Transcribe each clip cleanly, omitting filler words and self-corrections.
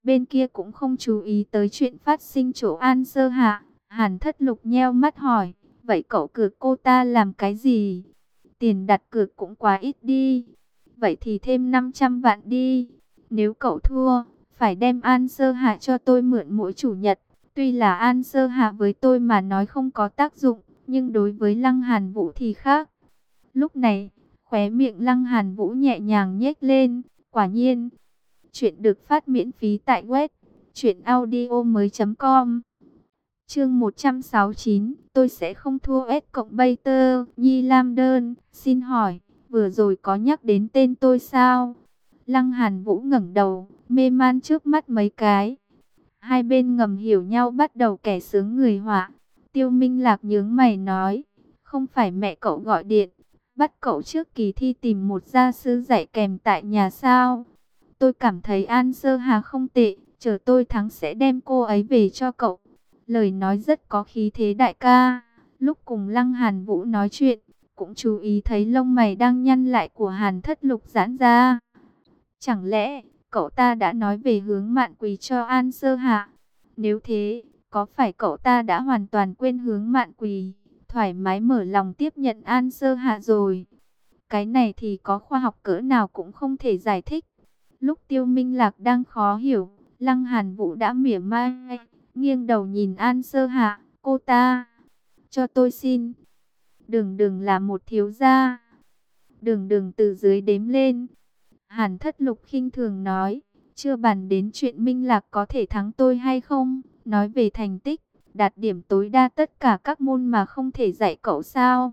Bên kia cũng không chú ý tới chuyện phát sinh chỗ An Sơ Hạ. Hàn Thất Lục nheo mắt hỏi, vậy cậu cược cô ta làm cái gì? Tiền đặt cược cũng quá ít đi. Vậy thì thêm 500 vạn đi. Nếu cậu thua, phải đem An Sơ Hạ cho tôi mượn mỗi chủ nhật. Tuy là An Sơ Hạ với tôi mà nói không có tác dụng, nhưng đối với Lăng Hàn Vũ thì khác. Lúc này, khóe miệng Lăng Hàn Vũ nhẹ nhàng nhếch lên. Quả nhiên, chuyện được phát miễn phí tại web truyệnaudiomoi.com. Chương 169, tôi sẽ không thua S cộng Bater. Nhi Lam Đơn, xin hỏi, vừa rồi có nhắc đến tên tôi sao? Lăng Hàn Vũ ngẩng đầu, mê man trước mắt mấy cái. Hai bên ngầm hiểu nhau bắt đầu kẻ sướng người họa. Tiêu Minh Lạc nhướng mày nói, không phải mẹ cậu gọi điện, bắt cậu trước kỳ thi tìm một gia sư dạy kèm tại nhà sao? Tôi cảm thấy An Sơ Hà không tệ, chờ tôi thắng sẽ đem cô ấy về cho cậu. Lời nói rất có khí thế đại ca. Lúc cùng Lăng Hàn Vũ nói chuyện, cũng chú ý thấy lông mày đang nhăn lại của Hàn Thất Lục giãn ra. Chẳng lẽ cậu ta đã nói về hướng Mạn Quỳ cho An Sơ Hạ? Nếu thế, có phải cậu ta đã hoàn toàn quên hướng Mạn Quỳ, thoải mái mở lòng tiếp nhận An Sơ Hạ rồi? Cái này thì có khoa học cỡ nào cũng không thể giải thích. Lúc Tiêu Minh Lạc đang khó hiểu, Lăng Hàn Vũ đã mỉa mai, nghiêng đầu nhìn An Sơ Hạ, cô ta, cho tôi xin. Đừng đừng là một thiếu gia. Đừng đừng từ dưới đếm lên. Hàn Thất Lục khinh thường nói, chưa bàn đến chuyện Minh Lạc có thể thắng tôi hay không, nói về thành tích, đạt điểm tối đa tất cả các môn mà không thể dạy cậu sao?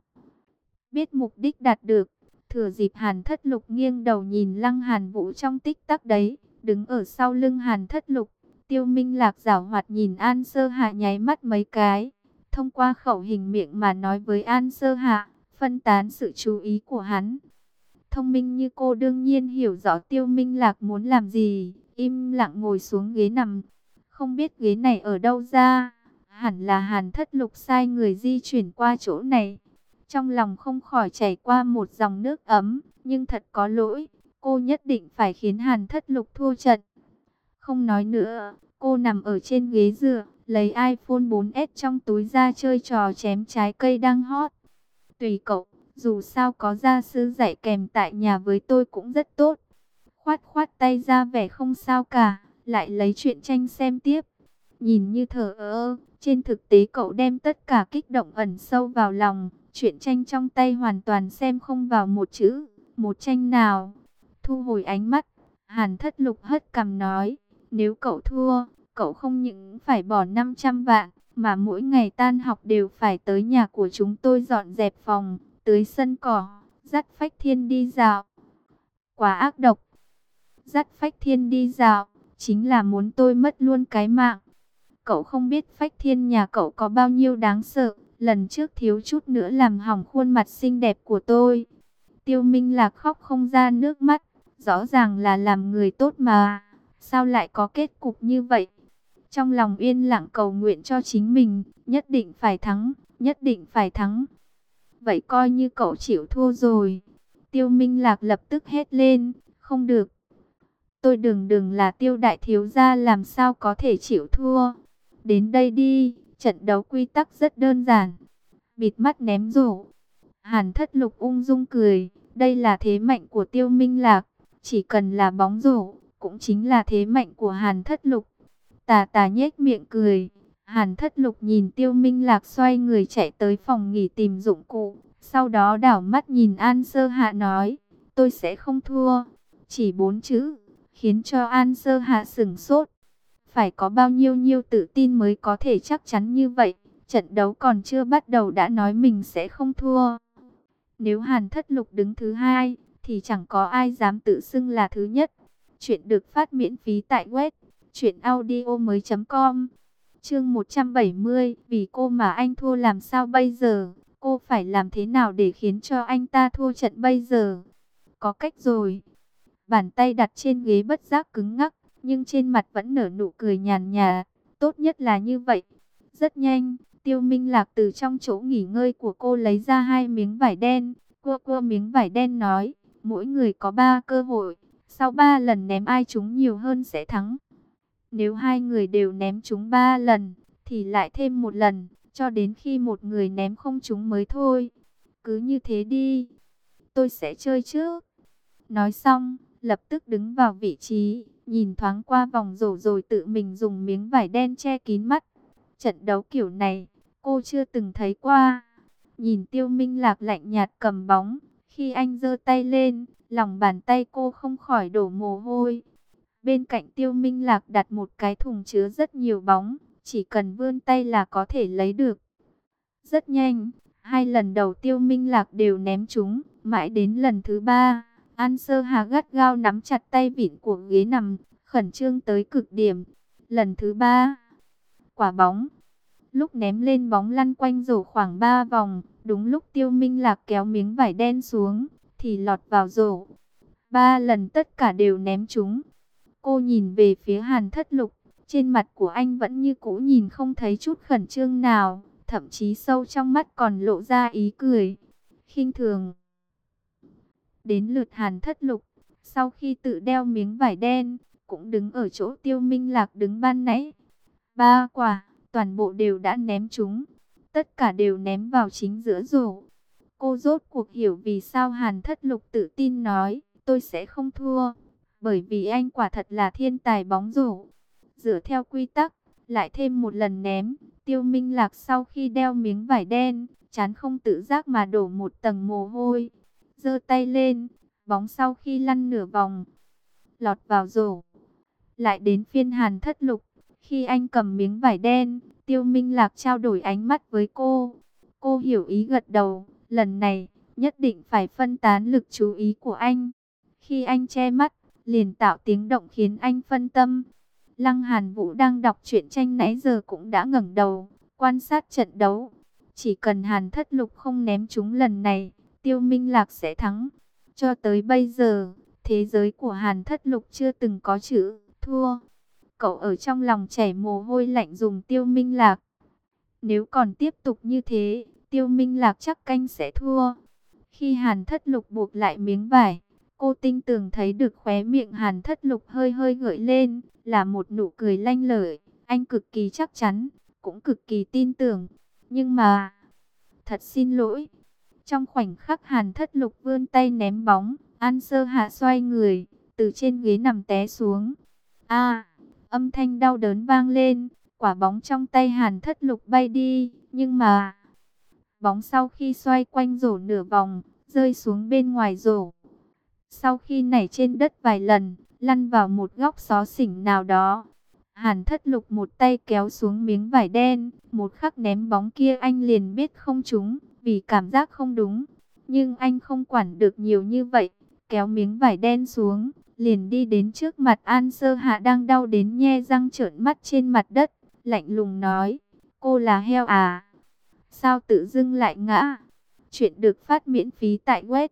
Biết mục đích đạt được, thừa dịp Hàn Thất Lục nghiêng đầu nhìn Lăng Hàn Vũ trong tích tắc đấy, đứng ở sau lưng Hàn Thất Lục, Tiêu Minh Lạc giảo hoạt nhìn An Sơ Hạ nháy mắt mấy cái, thông qua khẩu hình miệng mà nói với An Sơ Hạ, phân tán sự chú ý của hắn. Thông minh như cô đương nhiên hiểu rõ Tiêu Minh Lạc muốn làm gì, im lặng ngồi xuống ghế nằm. Không biết ghế này ở đâu ra, hẳn là Hàn Thất Lục sai người di chuyển qua chỗ này. Trong lòng không khỏi chảy qua một dòng nước ấm, nhưng thật có lỗi, cô nhất định phải khiến Hàn Thất Lục thua trận. Không nói nữa, cô nằm ở trên ghế dựa, lấy iPhone 4S trong túi ra chơi trò chém trái cây đang hot. Tùy cậu, dù sao có gia sư dạy kèm tại nhà với tôi cũng rất tốt. Khoát khoát tay ra vẻ không sao cả, lại lấy truyện tranh xem tiếp. Nhìn như thờ ơ, trên thực tế cậu đem tất cả kích động ẩn sâu vào lòng. Truyện tranh trong tay hoàn toàn xem không vào một chữ, một tranh nào. Thu hồi ánh mắt, Hàn Thất Lục hất cằm nói, nếu cậu thua, cậu không những phải bỏ 500 vạn, mà mỗi ngày tan học đều phải tới nhà của chúng tôi dọn dẹp phòng, tưới sân cỏ, dắt Phách Thiên đi dạo. Quá ác độc. Dắt Phách Thiên đi dạo, chính là muốn tôi mất luôn cái mạng. Cậu không biết Phách Thiên nhà cậu có bao nhiêu đáng sợ. Lần trước thiếu chút nữa làm hỏng khuôn mặt xinh đẹp của tôi. Tiêu Minh Lạc khóc không ra nước mắt. Rõ ràng là làm người tốt mà. Sao lại có kết cục như vậy? Trong lòng yên lặng cầu nguyện cho chính mình. Nhất định phải thắng. Nhất định phải thắng. Vậy coi như cậu chịu thua rồi. Tiêu Minh Lạc lập tức hét lên. Không được. Tôi đừng là Tiêu đại thiếu gia, làm sao có thể chịu thua. Đến đây đi. Trận đấu quy tắc rất đơn giản. Bịt mắt ném rổ. Hàn Thất Lục ung dung cười. Đây là thế mạnh của Tiêu Minh Lạc. Chỉ cần là bóng rổ, cũng chính là thế mạnh của Hàn Thất Lục. Tà tà nhếch miệng cười. Hàn Thất Lục nhìn Tiêu Minh Lạc xoay người chạy tới phòng nghỉ tìm dụng cụ. Sau đó đảo mắt nhìn An Sơ Hạ nói, tôi sẽ không thua. Chỉ 4 chữ, khiến cho An Sơ Hạ sửng sốt. Phải có bao nhiêu tự tin mới có thể chắc chắn như vậy. Trận đấu còn chưa bắt đầu đã nói mình sẽ không thua. Nếu Hàn Thất Lục đứng thứ 2, thì chẳng có ai dám tự xưng là thứ nhất. Chuyện được phát miễn phí tại web truyệnaudiomoi.com. Chương 170, vì cô mà anh thua làm sao bây giờ? Cô phải làm thế nào để khiến cho anh ta thua trận bây giờ? Có cách rồi. Bàn tay đặt trên ghế bất giác cứng ngắc, nhưng trên mặt vẫn nở nụ cười nhàn nhạt. Tốt nhất là như vậy. Rất nhanh, Tiêu Minh Lạc từ trong chỗ nghỉ ngơi của cô lấy ra 2 miếng vải đen. Cua miếng vải đen nói, mỗi người có 3 cơ hội. Sau 3 lần ném ai trúng nhiều hơn sẽ thắng. Nếu hai người đều ném trúng 3 lần, thì lại thêm một lần, cho đến khi một người ném không trúng mới thôi. Cứ như thế đi, tôi sẽ chơi trước. Nói xong, lập tức đứng vào vị trí, nhìn thoáng qua vòng rổ rồi tự mình dùng miếng vải đen che kín mắt. Trận đấu kiểu này, cô chưa từng thấy qua. Nhìn Tiêu Minh Lạc lạnh nhạt cầm bóng, khi anh giơ tay lên, lòng bàn tay cô không khỏi đổ mồ hôi. Bên cạnh Tiêu Minh Lạc đặt một cái thùng chứa rất nhiều bóng, chỉ cần vươn tay là có thể lấy được. Rất nhanh, hai lần đầu Tiêu Minh Lạc đều ném trúng, mãi đến lần thứ ba, An Sơ Hà gắt gao nắm chặt tay vịn của ghế nằm, khẩn trương tới cực điểm. Lần thứ ba, quả bóng. Lúc ném lên bóng lăn quanh rổ khoảng 3 vòng, đúng lúc Tiêu Minh Lạc kéo miếng vải đen xuống, thì lọt vào rổ. 3 lần tất cả đều ném trúng. Cô nhìn về phía Hàn Thất Lục, trên mặt của anh vẫn như cũ nhìn không thấy chút khẩn trương nào, thậm chí sâu trong mắt còn lộ ra ý cười, khinh thường. Đến lượt Hàn Thất Lục, sau khi tự đeo miếng vải đen, cũng đứng ở chỗ Tiêu Minh Lạc đứng ban nãy. 3 quả, toàn bộ đều đã ném trúng, tất cả đều ném vào chính giữa rổ. Cô rốt cuộc hiểu vì sao Hàn Thất Lục tự tin nói, tôi sẽ không thua, bởi vì anh quả thật là thiên tài bóng rổ. Dựa theo quy tắc, lại thêm một lần ném, Tiêu Minh Lạc sau khi đeo miếng vải đen, trán không tự giác mà đổ một tầng mồ hôi. Giơ tay lên, bóng sau khi lăn nửa vòng, lọt vào rổ. Lại đến phiên Hàn Thất Lục, khi anh cầm miếng vải đen, Tiêu Minh Lạc trao đổi ánh mắt với cô. Cô hiểu ý gật đầu, lần này, nhất định phải phân tán lực chú ý của anh. Khi anh che mắt, liền tạo tiếng động khiến anh phân tâm. Lăng Hàn Vũ đang đọc truyện tranh nãy giờ cũng đã ngẩng đầu, quan sát trận đấu. Chỉ cần Hàn Thất Lục không ném trúng lần này, Tiêu Minh Lạc sẽ thắng. Cho tới bây giờ, thế giới của Hàn Thất Lục chưa từng có chữ thua. Cậu ở trong lòng chảy mồ hôi lạnh dùng Tiêu Minh Lạc. Nếu còn tiếp tục như thế, Tiêu Minh Lạc chắc canh sẽ thua. Khi Hàn Thất Lục buộc lại miếng vải, cô tinh tường thấy được khóe miệng Hàn Thất Lục hơi hơi gợi lên, là một nụ cười lanh lợi. Anh cực kỳ chắc chắn, cũng cực kỳ tin tưởng. Nhưng mà, thật xin lỗi. Trong khoảnh khắc Hàn Thất Lục vươn tay ném bóng, An Sơ Hạ xoay người, từ trên ghế nằm té xuống. Âm thanh đau đớn vang lên, quả bóng trong tay Hàn Thất Lục bay đi, nhưng mà bóng sau khi xoay quanh rổ nửa vòng, rơi xuống bên ngoài rổ. Sau khi nảy trên đất vài lần, lăn vào một góc xó xỉnh nào đó. Hàn Thất Lục một tay kéo xuống miếng vải đen, một khắc ném bóng kia anh liền biết không trúng, vì cảm giác không đúng. Nhưng anh không quản được nhiều như vậy, kéo miếng vải đen xuống, liền đi đến trước mặt An Sơ Hạ đang đau đến nhe răng trợn mắt trên mặt đất, lạnh lùng nói, cô là heo à? Sao tự dưng lại ngã? Chuyện được phát miễn phí tại web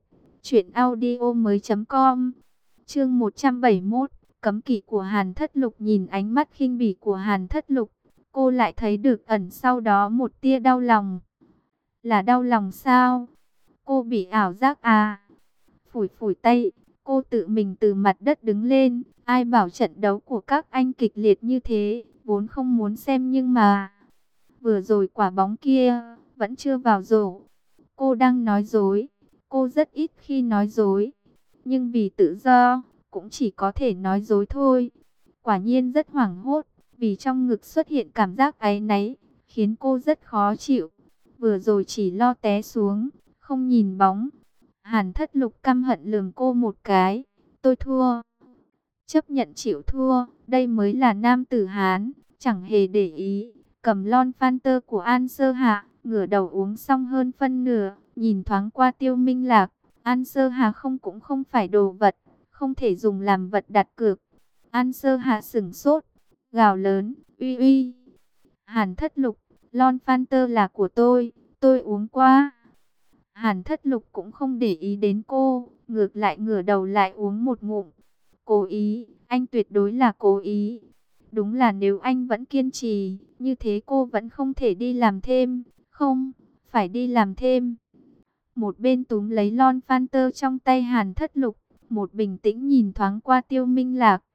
truyệnaudiomoi.com. Chương 171, cấm kỵ của Hàn Thất Lục. Nhìn ánh mắt khinh bỉ của Hàn Thất Lục, cô lại thấy được ẩn sau đó một tia đau lòng. Là đau lòng sao? Cô bị ảo giác à? Phủi phủi tay, cô tự mình từ mặt đất đứng lên. Ai bảo trận đấu của các anh kịch liệt như thế, vốn không muốn xem nhưng mà vừa rồi quả bóng kia vẫn chưa vào rổ. Cô đang nói dối. Cô rất ít khi nói dối, nhưng vì tự do, cũng chỉ có thể nói dối thôi. Quả nhiên rất hoảng hốt, vì trong ngực xuất hiện cảm giác áy náy, khiến cô rất khó chịu. Vừa rồi chỉ lo té xuống, không nhìn bóng. Hàn Thất Lục căm hận lườm cô một cái. Tôi thua. Chấp nhận chịu thua, đây mới là nam tử Hán, chẳng hề để ý. Cầm lon Fanta của An Sơ Hạ, ngửa đầu uống xong hơn phân nửa, nhìn thoáng qua Tiêu Minh Lạc. An Sơ Hạ cũng không phải đồ vật, không thể dùng làm vật đặt cược. An Sơ Hạ sửng sốt, gào lớn, uy uy. Hàn Thất Lục, lon Fanta là của tôi uống qua. Hàn Thất Lục cũng không để ý đến cô, ngược lại ngửa đầu lại uống một ngụm. Cố ý, anh tuyệt đối là cố ý. Đúng là nếu anh vẫn kiên trì, như thế cô vẫn không thể đi làm thêm. Không, phải đi làm thêm. Một bên túm lấy lon Fanta trong tay Hàn Thất Lục, một bình tĩnh nhìn thoáng qua Tiêu Minh Lạc.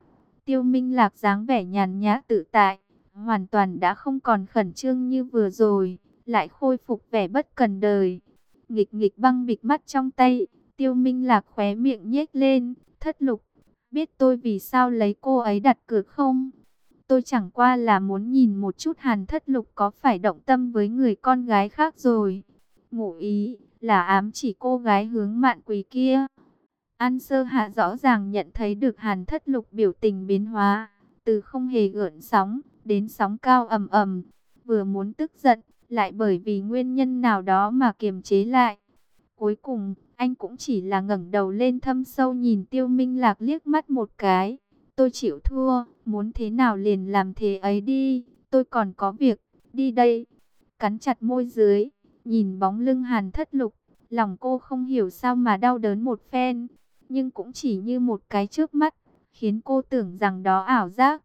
Tiêu Minh Lạc dáng vẻ nhàn nhã tự tại, hoàn toàn đã không còn khẩn trương như vừa rồi, lại khôi phục vẻ bất cần đời. Nghịch nghịch băng bịt mắt trong tay, Tiêu Minh Lạc khóe miệng nhếch lên. Thất Lục, biết tôi vì sao lấy cô ấy đặt cược không? Tôi chẳng qua là muốn nhìn một chút Hàn Thất Lục có phải động tâm với người con gái khác rồi. Ngụ ý là ám chỉ cô gái hướng Mạn Quỳ kia. An Sơ Hạ rõ ràng nhận thấy được Hàn Thất Lục biểu tình biến hóa, từ không hề gợn sóng đến sóng cao ầm ầm, vừa muốn tức giận, lại bởi vì nguyên nhân nào đó mà kiềm chế lại. Cuối cùng, anh cũng chỉ là ngẩng đầu lên thâm sâu nhìn Tiêu Minh Lạc liếc mắt một cái. Tôi chịu thua, muốn thế nào liền làm thế ấy đi, tôi còn có việc, đi đây. Cắn chặt môi dưới, nhìn bóng lưng Hàn Thất Lục, lòng cô không hiểu sao mà đau đớn một phen, nhưng cũng chỉ như một cái chớp mắt, khiến cô tưởng rằng đó ảo giác.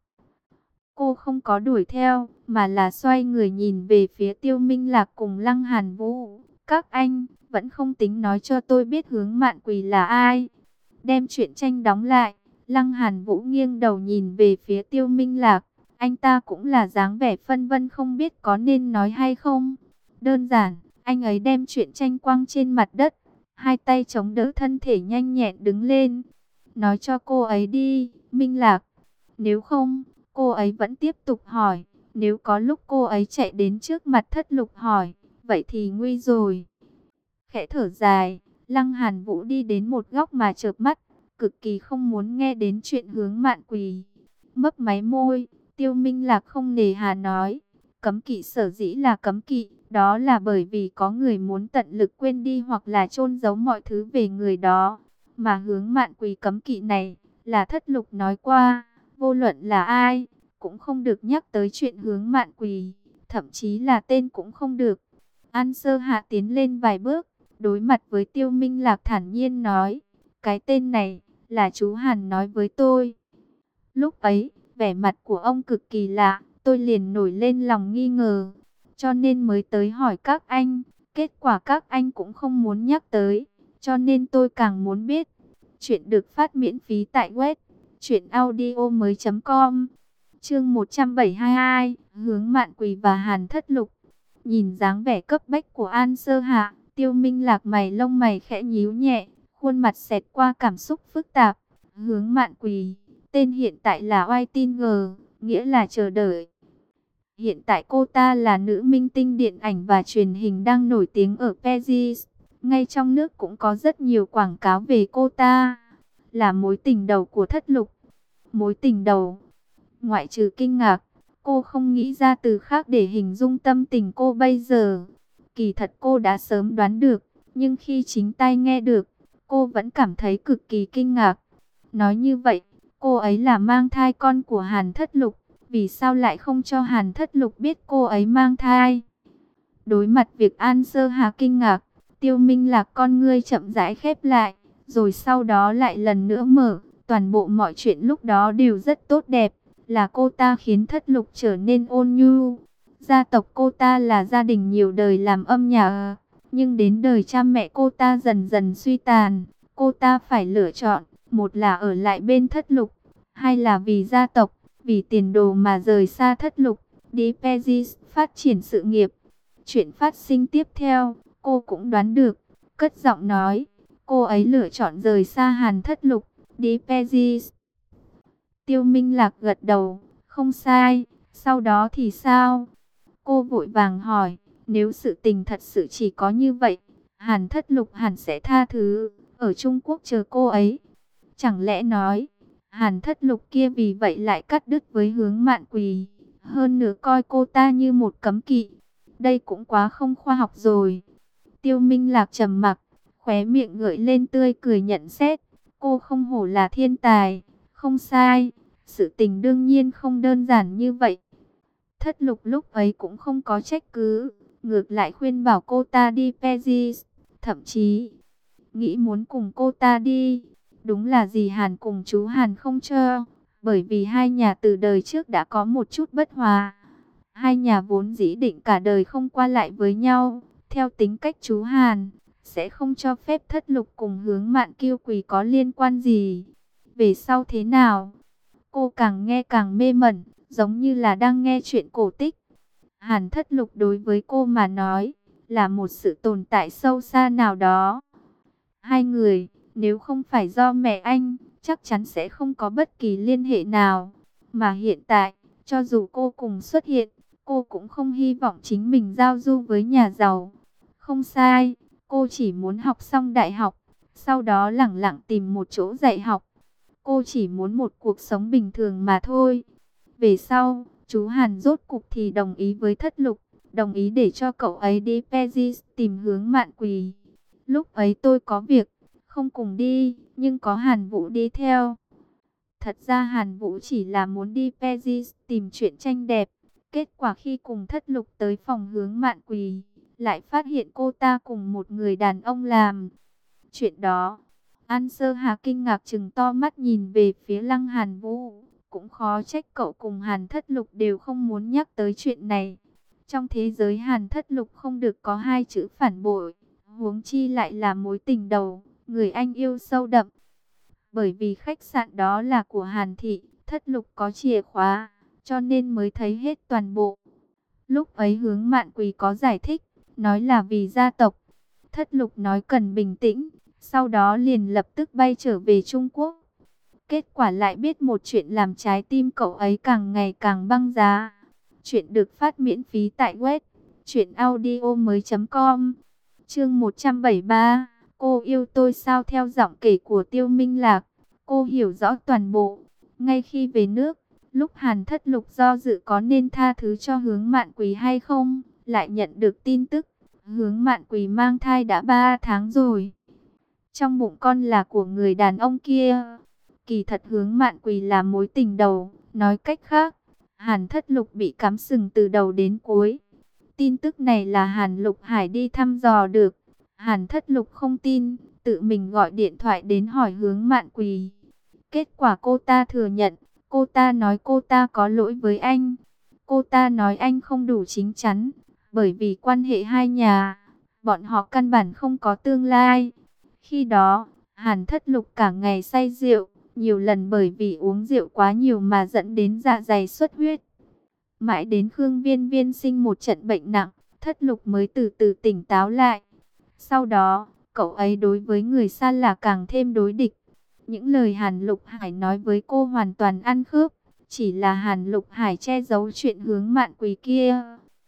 Cô không có đuổi theo, mà là xoay người nhìn về phía Tiêu Minh Lạc cùng Lăng Hàn Vũ. Các anh, vẫn không tính nói cho tôi biết hướng Mạn Quỳ là ai. Đem truyện tranh đóng lại, Lăng Hàn Vũ nghiêng đầu nhìn về phía Tiêu Minh Lạc. Anh ta cũng là dáng vẻ phân vân không biết có nên nói hay không. Đơn giản, anh ấy đem truyện tranh quăng trên mặt đất, hai tay chống đỡ thân thể nhanh nhẹn đứng lên. Nói cho cô ấy đi, Minh Lạc. Nếu không, cô ấy vẫn tiếp tục hỏi. Nếu có lúc cô ấy chạy đến trước mặt Thất Lục hỏi, vậy thì nguy rồi. Khẽ thở dài, Lăng Hàn Vũ đi đến một góc mà chợp mắt, cực kỳ không muốn nghe đến chuyện hướng Mạn Quỳ. Mấp máy môi, Tiêu Minh Lạc không nề hà nói, cấm kỵ sở dĩ là cấm kỵ, đó là bởi vì có người muốn tận lực quên đi hoặc là chôn giấu mọi thứ về người đó. Mà hướng Mạn Quỳ cấm kỵ này, là Thất Lục nói qua, vô luận là ai, cũng không được nhắc tới chuyện hướng Mạn Quỳ, thậm chí là tên cũng không được. An Sơ Hạ tiến lên vài bước, đối mặt với Tiêu Minh Lạc thản nhiên nói, cái tên này là chú Hàn nói với tôi. Lúc ấy, vẻ mặt của ông cực kỳ lạ, tôi liền nổi lên lòng nghi ngờ, cho nên mới tới hỏi các anh. Kết quả các anh cũng không muốn nhắc tới, cho nên tôi càng muốn biết. Chuyện được phát miễn phí tại web truyệnaudiomoi.com. Chương 172, hướng Mạn Quỳ và Hàn Thất Lục. Nhìn dáng vẻ cấp bách của An Sơ Hạ, Tiêu Minh Lạc lông mày khẽ nhíu nhẹ, khuôn mặt xẹt qua cảm xúc phức tạp. Hướng Mạn Quỳ, tên hiện tại là Waiting, nghĩa là chờ đợi. Hiện tại cô ta là nữ minh tinh điện ảnh và truyền hình đang nổi tiếng ở Paris. Ngay trong nước cũng có rất nhiều quảng cáo về cô ta. Là mối tình đầu của Thất Lục. Mối tình đầu. Ngoại trừ kinh ngạc, cô không nghĩ ra từ khác để hình dung tâm tình cô bây giờ. Kỳ thật cô đã sớm đoán được, nhưng khi chính tai nghe được, cô vẫn cảm thấy cực kỳ kinh ngạc. Nói như vậy, cô ấy là mang thai con của Hàn Thất Lục, vì sao lại không cho Hàn Thất Lục biết cô ấy mang thai? Đối mặt việc An Sơ Hà kinh ngạc, Tiêu Minh Lạc con ngươi chậm rãi khép lại, rồi sau đó lại lần nữa mở. Toàn bộ mọi chuyện lúc đó đều rất tốt đẹp, là cô ta khiến Thất Lục trở nên ôn nhu. Gia tộc cô ta là gia đình nhiều đời làm âm nhạc, nhưng đến đời cha mẹ cô ta dần dần suy tàn. Cô ta phải lựa chọn, một là ở lại bên Thất Lục, hai là vì gia tộc, vì tiền đồ mà rời xa Thất Lục, đi Paris phát triển sự nghiệp. Chuyện phát sinh tiếp theo, cô cũng đoán được, cất giọng nói, cô ấy lựa chọn rời xa Hàn Thất Lục, đi Paris. Tiêu Minh Lạc gật đầu, không sai, sau đó thì sao? Cô vội vàng hỏi, nếu sự tình thật sự chỉ có như vậy, Hàn Thất Lục hẳn sẽ tha thứ, ở Trung Quốc chờ cô ấy. Chẳng lẽ nói, Hàn Thất Lục kia vì vậy lại cắt đứt với hướng Mạn Quỳ, hơn nữa coi cô ta như một cấm kỵ. Đây cũng quá không khoa học rồi. Tiêu Minh Lạc trầm mặc, khóe miệng gợi lên tươi cười nhận xét, cô không hổ là thiên tài, không sai, sự tình đương nhiên không đơn giản như vậy. Thất Lục lúc ấy cũng không có trách cứ, ngược lại khuyên bảo cô ta đi Paris, thậm chí nghĩ muốn cùng cô ta đi. Đúng là dì Hàn cùng chú Hàn không cho, bởi vì hai nhà từ đời trước đã có một chút bất hòa. Hai nhà vốn dĩ định cả đời không qua lại với nhau, theo tính cách chú Hàn, sẽ không cho phép Thất Lục cùng hướng Mạn Kiêu Quỳ có liên quan gì. Về sau thế nào? Cô càng nghe càng mê mẩn, giống như là đang nghe chuyện cổ tích. Hàn Thất Lục đối với cô mà nói, là một sự tồn tại sâu xa nào đó. Hai người, nếu không phải do mẹ anh, chắc chắn sẽ không có bất kỳ liên hệ nào. Mà hiện tại, cho dù cô cùng xuất hiện, cô cũng không hy vọng chính mình giao du với nhà giàu. Không sai, cô chỉ muốn học xong đại học, sau đó lẳng lặng tìm một chỗ dạy học. Cô chỉ muốn một cuộc sống bình thường mà thôi. Về sau, chú Hàn rốt cục thì đồng ý với Thất Lục, đồng ý để cho cậu ấy đi Paris tìm Hướng Mạn Quỳ. Lúc ấy tôi có việc, không cùng đi, nhưng có Hàn Vũ đi theo. Thật ra Hàn Vũ chỉ là muốn đi Paris tìm chuyện tranh đẹp. Kết quả khi cùng Thất Lục tới phòng Hướng Mạn Quỳ, lại phát hiện cô ta cùng một người đàn ông làm chuyện đó. An Sơ Hà kinh ngạc trừng to mắt nhìn về phía Lăng Hàn Vũ. Cũng khó trách cậu cùng Hàn Thất Lục đều không muốn nhắc tới chuyện này. Trong thế giới Hàn Thất Lục không được có hai chữ phản bội, huống chi lại là mối tình đầu, người anh yêu sâu đậm. Bởi vì khách sạn đó là của Hàn Thị, Thất Lục có chìa khóa, cho nên mới thấy hết toàn bộ. Lúc ấy Hướng Mạn Quỳ có giải thích, nói là vì gia tộc. Thất Lục nói cần bình tĩnh, sau đó liền lập tức bay trở về Trung Quốc. Kết quả lại biết một chuyện làm trái tim cậu ấy càng ngày càng băng giá. Chuyện được phát miễn phí tại web truyệnaudiomoi.com. Chương 173, cô yêu tôi sao? Theo giọng kể của Tiêu Minh Lạc, cô hiểu rõ toàn bộ. Ngay khi về nước, lúc Hàn Thất Lục do dự có nên tha thứ cho Hướng Mạn Quỳ hay không, lại nhận được tin tức Hướng Mạn Quỳ mang thai đã 3 tháng rồi. Trong bụng con là của người đàn ông kia. Kỳ thật Hướng Mạn Quỳ là mối tình đầu, nói cách khác, Hàn Thất Lục bị cắm sừng từ đầu đến cuối. Tin tức này là Hàn Lục Hải đi thăm dò được. Hàn Thất Lục không tin, tự mình gọi điện thoại đến hỏi Hướng Mạn Quỳ. Kết quả cô ta thừa nhận, cô ta nói cô ta có lỗi với anh. Cô ta nói anh không đủ chín chắn, bởi vì quan hệ hai nhà, bọn họ căn bản không có tương lai. Khi đó, Hàn Thất Lục cả ngày say rượu, nhiều lần bởi vì uống rượu quá nhiều mà dẫn đến dạ dày xuất huyết. Mãi đến Khương Viên Viên sinh một trận bệnh nặng, Thất Lục mới từ từ tỉnh táo lại. Sau đó, cậu ấy đối với người xa lạ càng thêm đối địch. Những lời Hàn Lục Hải nói với cô hoàn toàn ăn khớp, chỉ là Hàn Lục Hải che giấu chuyện Hướng Mạn Quỳ kia.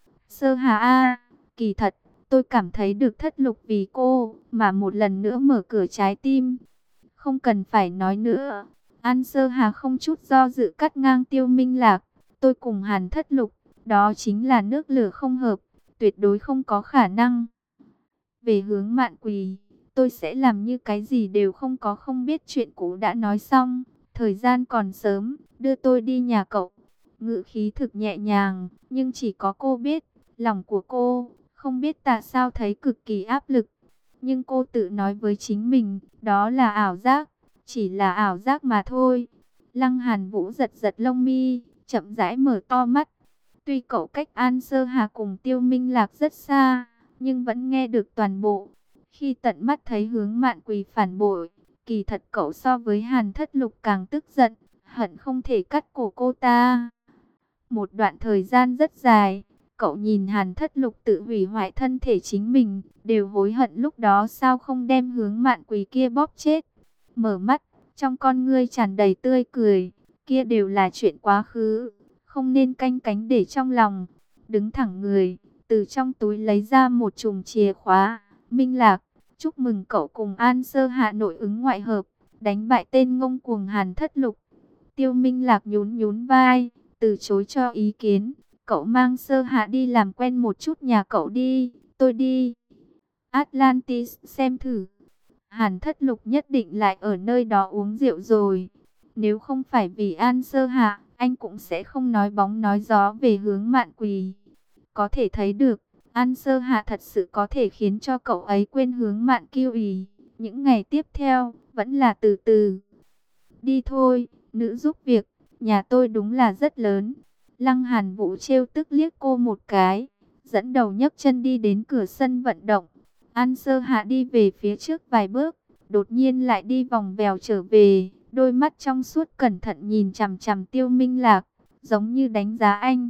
Sơ Hà A, kỳ thật, tôi cảm thấy được Thất Lục vì cô mà một lần nữa mở cửa trái tim. Không cần phải nói nữa. An Sơ Hà không chút do dự cắt ngang Tiêu Minh Lạc. Tôi cùng Hàn Thất Lục, đó chính là nước lửa không hợp, tuyệt đối không có khả năng. Về Hướng Mạn Quỳ, tôi sẽ làm như cái gì đều không có, không biết chuyện cũ đã nói xong. Thời gian còn sớm, đưa tôi đi nhà cậu. Ngữ khí thực nhẹ nhàng, nhưng chỉ có cô biết, lòng của cô, không biết tại sao thấy cực kỳ áp lực. Nhưng cô tự nói với chính mình, đó là ảo giác, chỉ là ảo giác mà thôi. Lăng Hàn Vũ giật giật lông mi, chậm rãi mở to mắt. Tuy cậu cách An Sơ Hà cùng Tiêu Minh Lạc rất xa, nhưng vẫn nghe được toàn bộ. Khi tận mắt thấy Hướng Mạn Quỳ phản bội, kỳ thật cậu so với Hàn Thất Lục càng tức giận, hận không thể cắt cổ cô ta. Một đoạn thời gian rất dài, cậu nhìn Hàn Thất Lục tự hủy hoại thân thể chính mình, đều hối hận lúc đó sao không đem Hướng Mạn Quỳ kia bóp chết. Mở mắt, trong con ngươi tràn đầy tươi cười, kia đều là chuyện quá khứ, không nên canh cánh để trong lòng. Đứng thẳng người, từ trong túi lấy ra một chùm chìa khóa. Minh Lạc, chúc mừng cậu cùng An Sơ Hạ nội ứng ngoại hợp, đánh bại tên ngông cuồng Hàn Thất Lục. Tiêu Minh Lạc nhún nhún vai, từ chối cho ý kiến. Cậu mang Sơ Hạ đi làm quen một chút nhà cậu đi, tôi đi Atlantis xem thử. Hàn Thất Lục nhất định lại ở nơi đó uống rượu rồi. Nếu không phải vì An Sơ Hạ, anh cũng sẽ không nói bóng nói gió về Hướng Mạn Quỳ. Có thể thấy được, An Sơ Hạ thật sự có thể khiến cho cậu ấy quên Hướng Mạn Kiêu Ý. Những ngày tiếp theo, vẫn là từ từ. Đi thôi, nữ giúp việc, nhà tôi đúng là rất lớn. Lăng Hàn Vũ trêu tức liếc cô một cái, dẫn đầu nhấc chân đi đến cửa sân vận động. An Sơ Hạ đi về phía trước vài bước, đột nhiên lại đi vòng vèo trở về, đôi mắt trong suốt cẩn thận nhìn chằm chằm Tiêu Minh Lạc, giống như đánh giá anh.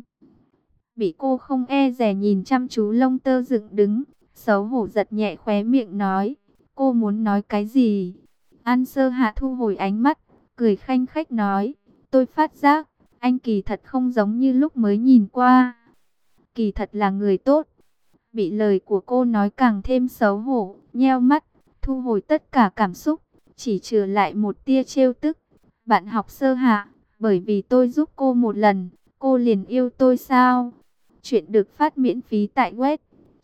Bị cô không e dè nhìn chăm chú, lông tơ dựng đứng, xấu hổ giật nhẹ khóe miệng nói, cô muốn nói cái gì? An Sơ Hạ thu hồi ánh mắt, cười khanh khách nói, tôi phát giác, anh kỳ thật không giống như lúc mới nhìn qua. Kỳ thật là người tốt. Bị lời của cô nói càng thêm xấu hổ, nheo mắt, thu hồi tất cả cảm xúc, chỉ trừ lại một tia trêu tức. Bạn học Sơ Hạ, bởi vì tôi giúp cô một lần, cô liền yêu tôi sao? Chuyện được phát miễn phí tại web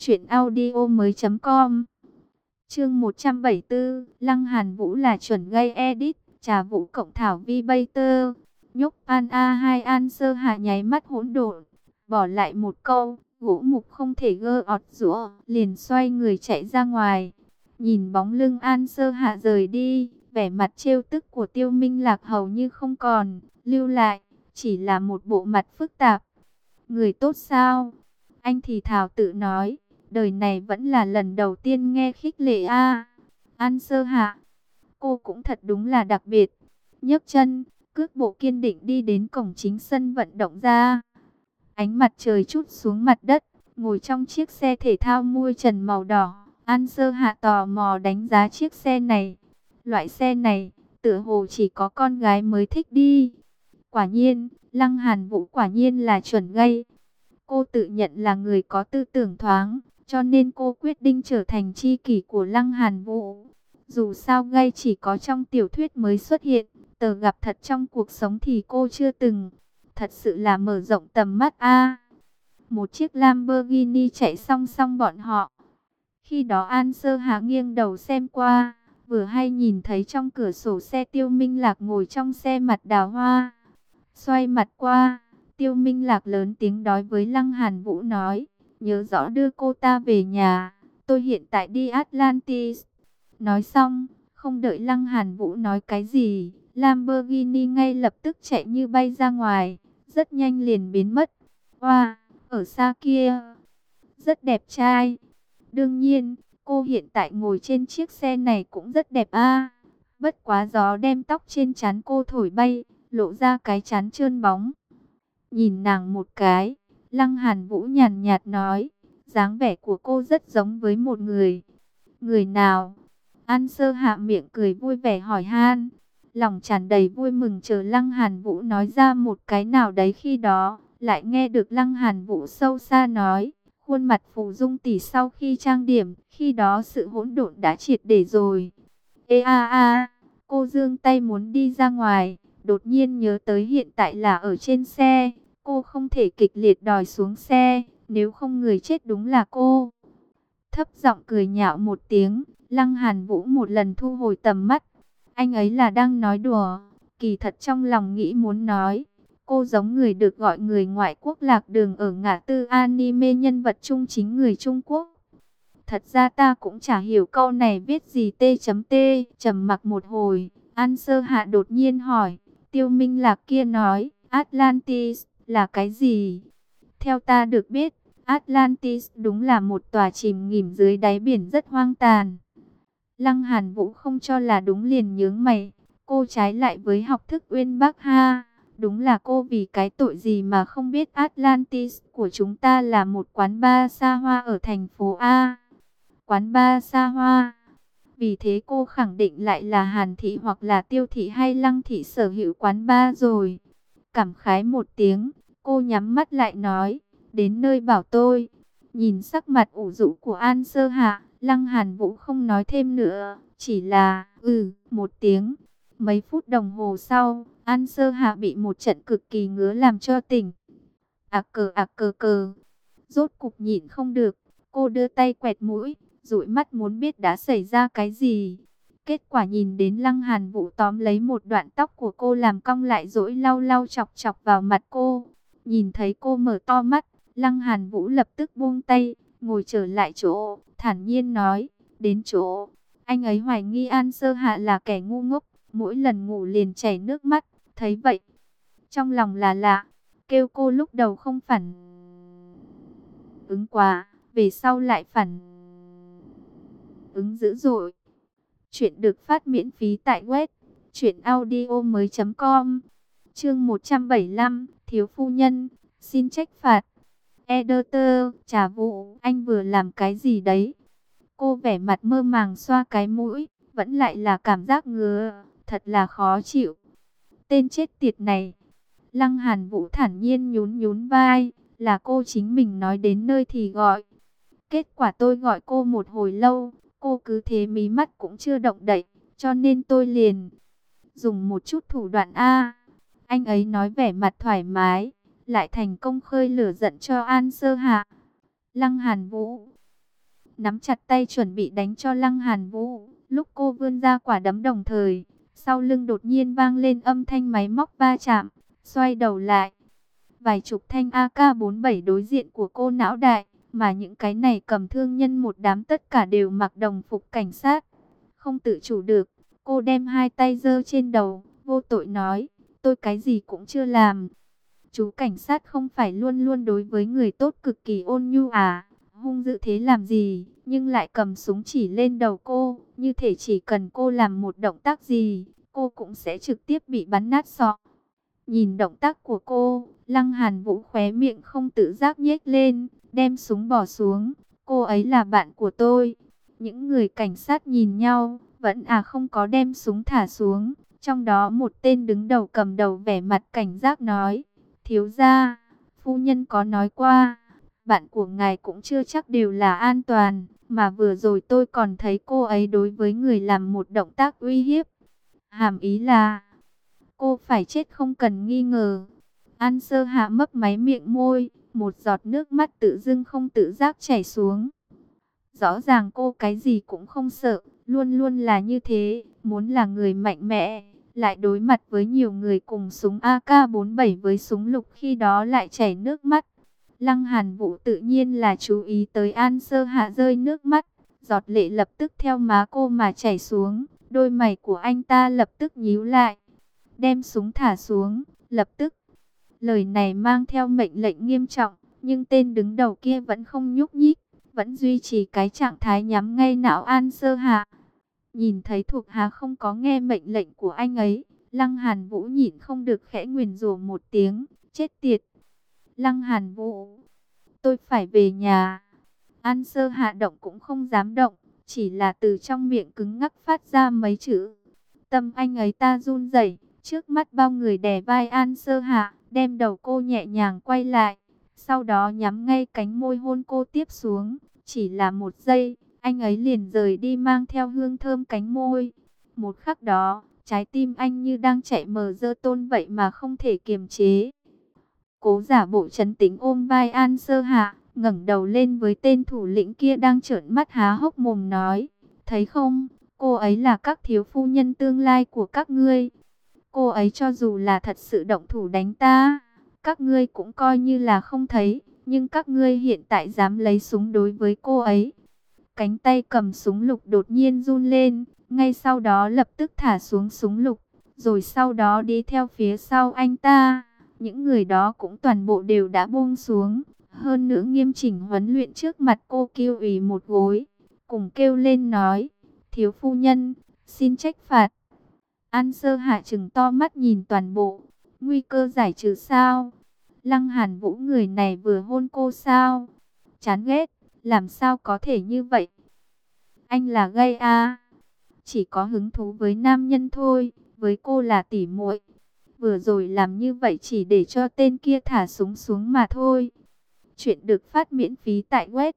truyệnaudiomoi.com. Chương 174, Lăng Hàn Vũ là chuẩn gây edit, trà vũ cộng thảo vi bay tơ. Nhúc An A hai An Sơ Hạ nháy mắt hỗn độn, bỏ lại một câu, gỗ mục không thể gơ ọt rũa, liền xoay người chạy ra ngoài. Nhìn bóng lưng An Sơ Hạ rời đi, vẻ mặt trêu tức của Tiêu Minh Lạc hầu như không còn, lưu lại, chỉ là một bộ mặt phức tạp. Người tốt sao? Anh thì thào tự nói, đời này vẫn là lần đầu tiên nghe khích lệ a. An Sơ Hạ, cô cũng thật đúng là đặc biệt. Nhấc chân, cước bộ kiên định đi đến cổng chính sân vận động ra. Ánh mặt trời trút xuống mặt đất, ngồi trong chiếc xe thể thao mui trần màu đỏ. An Sơ Hạ tò mò đánh giá chiếc xe này. Loại xe này, tựa hồ chỉ có con gái mới thích đi. Quả nhiên, Lăng Hàn Vũ quả nhiên là chuẩn gay. Cô tự nhận là người có tư tưởng thoáng, cho nên cô quyết định trở thành tri kỷ của Lăng Hàn Vũ. Dù sao gay chỉ có trong tiểu thuyết mới xuất hiện, tờ gặp thật trong cuộc sống thì cô chưa từng. Thật sự là mở rộng tầm mắt a. Một chiếc Lamborghini chạy song song bọn họ. Khi đó An Sơ Hạ nghiêng đầu xem qua, vừa hay nhìn thấy trong cửa sổ xe Tiêu Minh Lạc ngồi trong xe mặt đào hoa. Xoay mặt qua, Tiêu Minh Lạc lớn tiếng nói với Lăng Hàn Vũ nói, nhớ rõ đưa cô ta về nhà, tôi hiện tại đi Atlantis. Nói xong, không đợi Lăng Hàn Vũ nói cái gì, Lamborghini ngay lập tức chạy như bay ra ngoài, rất nhanh liền biến mất. Wow, ở xa kia, rất đẹp trai. Đương nhiên, cô hiện tại ngồi trên chiếc xe này cũng rất đẹp a. Bất quá gió đem tóc trên trán cô thổi bay, lộ ra cái trán trơn bóng. Nhìn nàng một cái, Lăng Hàn Vũ nhàn nhạt nói, dáng vẻ của cô rất giống với một người. Người nào? An Sơ Hạ miệng cười vui vẻ hỏi han, lòng tràn đầy vui mừng chờ Lăng Hàn Vũ nói ra một cái nào đấy. Khi đó, lại nghe được Lăng Hàn Vũ sâu xa nói, khuôn mặt Phù Dung tỷ sau khi trang điểm, khi đó sự hỗn độn đã triệt để rồi. Ê a a, cô giương tay muốn đi ra ngoài, đột nhiên nhớ tới hiện tại là ở trên xe, cô không thể kịch liệt đòi xuống xe, nếu không người chết đúng là cô. Thấp giọng cười nhạo một tiếng, Lăng Hàn Vũ một lần thu hồi tầm mắt. Anh ấy là đang nói đùa, kỳ thật trong lòng nghĩ muốn nói. Cô giống người được gọi người ngoại quốc lạc đường ở ngã tư anime nhân vật trung chính người Trung Quốc. Thật ra ta cũng chả hiểu câu này viết gì t.t. Trầm mặc một hồi, An Sơ Hạ đột nhiên hỏi, Tiêu Minh Lạc kia nói, Atlantis là cái gì? Theo ta được biết, Atlantis đúng là một tòa chìm nghỉm dưới đáy biển rất hoang tàn. Lăng Hàn Vũ không cho là đúng liền nhướng mày, cô trái lại với học thức uyên bác ha. Đúng là cô vì cái tội gì mà không biết Atlantis của chúng ta là một quán bar xa hoa ở thành phố A. Quán bar xa hoa. Vì thế cô khẳng định lại là Hàn Thị hoặc là Tiêu Thị hay Lăng Thị sở hữu quán bar rồi. Cảm khái một tiếng, cô nhắm mắt lại nói, đến nơi bảo tôi. Nhìn sắc mặt ủ rũ của An Sơ Hạ, Lăng Hàn Vũ không nói thêm nữa, chỉ là một tiếng. Mấy phút đồng hồ sau, An Sơ Hạ bị một trận cực kỳ ngứa làm cho tỉnh. Ạc cờ. Rốt cục nhịn không được, cô đưa tay quẹt mũi, dụi mắt muốn biết đã xảy ra cái gì. Kết quả nhìn đến Lăng Hàn Vũ tóm lấy một đoạn tóc của cô làm cong lại dỗi lau lau chọc chọc vào mặt cô. Nhìn thấy cô mở to mắt, Lăng Hàn Vũ lập tức buông tay, ngồi trở lại chỗ, thản nhiên nói, đến chỗ. Anh ấy hoài nghi An Sơ Hạ là kẻ ngu ngốc, mỗi lần ngủ liền chảy nước mắt, thấy vậy. Trong lòng là lạ, kêu cô lúc đầu không phản ứng quá, về sau lại phản ứng dữ dội. Chuyện được phát miễn phí tại web Chuyện audio mới.com. Chương 175, thiếu phu nhân, xin trách phạt. Editor, Trà Vũ, anh vừa làm cái gì đấy? Cô vẻ mặt mơ màng xoa cái mũi, vẫn lại là cảm giác ngứa, thật là khó chịu. Tên chết tiệt này. Lăng Hàn Vũ thản nhiên nhún nhún vai, là cô chính mình nói đến nơi thì gọi. Kết quả tôi gọi cô một hồi lâu, cô cứ thế mí mắt cũng chưa động đậy, cho nên tôi liền dùng một chút thủ đoạn A. Anh ấy nói vẻ mặt thoải mái, lại thành công khơi lửa giận cho An Sơ Hạ. Lăng Hàn Vũ nắm chặt tay chuẩn bị đánh cho Lăng Hàn Vũ, lúc cô vươn ra quả đấm đồng thời, sau lưng đột nhiên vang lên âm thanh máy móc va chạm, xoay đầu lại. Vài chục thanh AK-47 đối diện của cô não đại, mà những cái này cầm thương nhân một đám tất cả đều mặc đồng phục cảnh sát. Không tự chủ được, cô đem hai tay giơ trên đầu, vô tội nói, tôi cái gì cũng chưa làm. Chú cảnh sát không phải luôn luôn đối với người tốt cực kỳ ôn nhu à, hung dữ thế làm gì, nhưng lại cầm súng chỉ lên đầu cô, như thể chỉ cần cô làm một động tác gì, cô cũng sẽ trực tiếp bị bắn nát sọ. Nhìn động tác của cô, Lăng Hàn Vũ khóe miệng không tự giác nhếch lên, đem súng bỏ xuống. Cô ấy là bạn của tôi. Những người cảnh sát nhìn nhau, vẫn không có đem súng thả xuống. Trong đó một tên đứng đầu cầm đầu vẻ mặt cảnh giác nói, thiếu gia, phu nhân có nói qua, bạn của ngài cũng chưa chắc đều là an toàn. Mà vừa rồi tôi còn thấy cô ấy đối với người làm một động tác uy hiếp. Hàm ý là cô phải chết không cần nghi ngờ. An Sơ Hạ mấp máy miệng môi, một giọt nước mắt tự dưng không tự giác chảy xuống. Rõ ràng cô cái gì cũng không sợ, luôn luôn là như thế, muốn là người mạnh mẽ, lại đối mặt với nhiều người cùng súng AK-47 với súng lục khi đó lại chảy nước mắt. Lăng Hàn Vũ tự nhiên là chú ý tới An Sơ Hạ rơi nước mắt, giọt lệ lập tức theo má cô mà chảy xuống, đôi mày của anh ta lập tức nhíu lại. Đem súng thả xuống, lập tức. Lời này mang theo mệnh lệnh nghiêm trọng, nhưng tên đứng đầu kia vẫn không nhúc nhích, vẫn duy trì cái trạng thái nhắm ngay não An Sơ Hạ. Nhìn thấy thuộc hạ không có nghe mệnh lệnh của anh ấy, Lăng Hàn Vũ nhịn không được khẽ nguyền rủa một tiếng, chết tiệt. Lăng Hàn Vũ, tôi phải về nhà. An Sơ Hạ động cũng không dám động, chỉ là từ trong miệng cứng ngắc phát ra mấy chữ. Tâm anh ấy ta run rẩy. Trước mắt bao người đè vai An Sơ Hạ, đem đầu cô nhẹ nhàng quay lại, sau đó nhắm ngay cánh môi hôn cô tiếp xuống. Chỉ là một giây, anh ấy liền rời đi mang theo hương thơm cánh môi. Một khắc đó, trái tim anh như đang chạy mờ dơ tôn vậy mà không thể kiềm chế. Cố giả bộ trấn tĩnh ôm vai An Sơ Hạ, ngẩng đầu lên với tên thủ lĩnh kia đang trợn mắt há hốc mồm nói, thấy không, cô ấy là các thiếu phu nhân tương lai của các ngươi. Cô ấy cho dù là thật sự động thủ đánh ta, các ngươi cũng coi như là không thấy, nhưng các ngươi hiện tại dám lấy súng đối với cô ấy. Cánh tay cầm súng lục đột nhiên run lên, ngay sau đó lập tức thả xuống súng lục, rồi sau đó đi theo phía sau anh ta. Những người đó cũng toàn bộ đều đã buông xuống, hơn nữa nghiêm chỉnh huấn luyện trước mặt cô kêu ủy một gối, cùng kêu lên nói, thiếu phu nhân, xin trách phạt. An Sơ Hạ trừng to mắt nhìn toàn bộ, nguy cơ giải trừ sao? Lăng Hàn Vũ người này vừa hôn cô sao? Chán ghét, làm sao có thể như vậy? Anh là gay à? Chỉ có hứng thú với nam nhân thôi, với cô là tỉ muội. Vừa rồi làm như vậy chỉ để cho tên kia thả súng xuống mà thôi. Chuyện được phát miễn phí tại web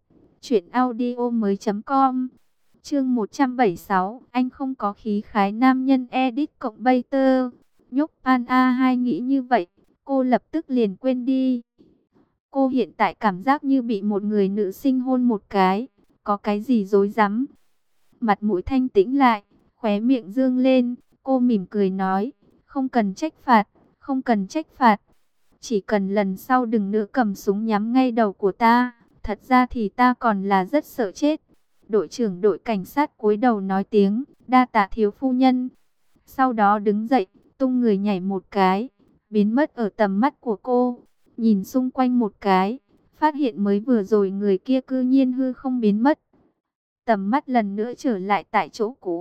truyệnaudiomoi.com. Chương 176, anh không có khí khái nam nhân edit cộng Bater. Nhúc An A2 nghĩ như vậy, cô lập tức liền quên đi. Cô hiện tại cảm giác như bị một người nữ sinh hôn một cái, có cái gì rối rắm. Mặt mũi thanh tĩnh lại, khóe miệng dương lên, cô mỉm cười nói, không cần trách phạt, không cần trách phạt. Chỉ cần lần sau đừng nữa cầm súng nhắm ngay đầu của ta, thật ra thì ta còn là rất sợ chết. Đội trưởng đội cảnh sát cúi đầu nói tiếng, đa tạ thiếu phu nhân. Sau đó đứng dậy, tung người nhảy một cái, biến mất ở tầm mắt của cô. Nhìn xung quanh một cái, phát hiện mới vừa rồi người kia cư nhiên hư không biến mất. Tầm mắt lần nữa trở lại tại chỗ cũ,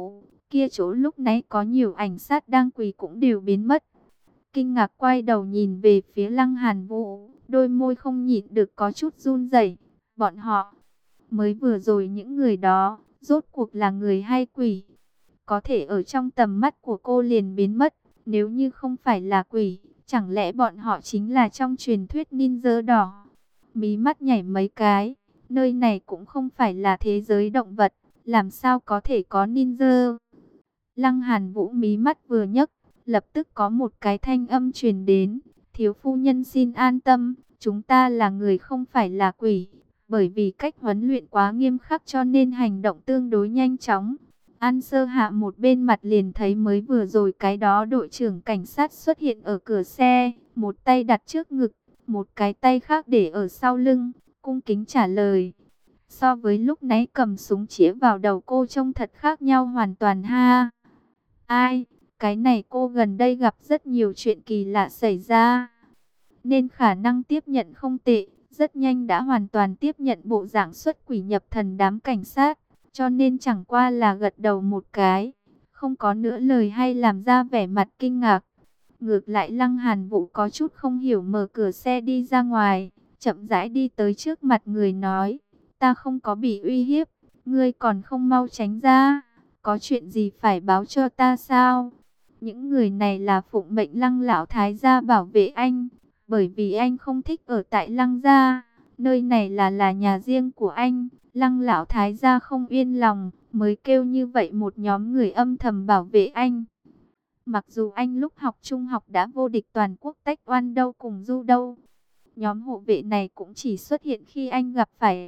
Kia chỗ lúc nãy có nhiều ảnh sát đang quỳ cũng đều biến mất. Kinh ngạc quay đầu nhìn về phía Lăng Hàn Vũ, đôi môi không nhịn được có chút run rẩy. Bọn họ, mới vừa rồi những người đó, rốt cuộc là người hay quỷ? Có thể ở trong tầm mắt của cô liền biến mất, nếu như không phải là quỷ, chẳng lẽ bọn họ chính là trong truyền thuyết ninja đỏ? Mí mắt nhảy mấy cái, nơi này cũng không phải là thế giới động vật, làm sao có thể có ninja? Lăng Hàn Vũ mí mắt vừa nhấc, lập tức có một cái thanh âm truyền đến, thiếu phu nhân xin an tâm, chúng ta là người không phải là quỷ, bởi vì cách huấn luyện quá nghiêm khắc cho nên hành động tương đối nhanh chóng. An Sơ Hạ một bên mặt liền thấy mới vừa rồi cái đó đội trưởng cảnh sát xuất hiện ở cửa xe, một tay đặt trước ngực, một cái tay khác để ở sau lưng, cung kính trả lời. So với lúc nãy cầm súng chĩa vào đầu cô trông thật khác nhau hoàn toàn ha. Ai, cái này cô gần đây gặp rất nhiều chuyện kỳ lạ xảy ra, nên khả năng tiếp nhận không tệ, rất nhanh đã hoàn toàn tiếp nhận bộ dạng xuất quỷ nhập thần đám cảnh sát, cho nên chẳng qua là gật đầu một cái, không có nữa lời hay làm ra vẻ mặt kinh ngạc. Ngược lại Lăng Hàn Vũ có chút không hiểu mở cửa xe đi ra ngoài, chậm rãi đi tới trước mặt người nói, ta không có bị uy hiếp, ngươi còn không mau tránh ra, có chuyện gì phải báo cho ta sao? Những người này là phụng mệnh Lăng lão thái gia bảo vệ anh, bởi vì anh không thích ở tại Lăng gia, nơi này là nhà riêng của anh. Lăng lão thái gia không yên lòng, mới kêu như vậy một nhóm người âm thầm bảo vệ anh. Mặc dù anh lúc học trung học đã vô địch toàn quốc taekwondo cùng judo, nhóm hộ vệ này cũng chỉ xuất hiện khi anh gặp phải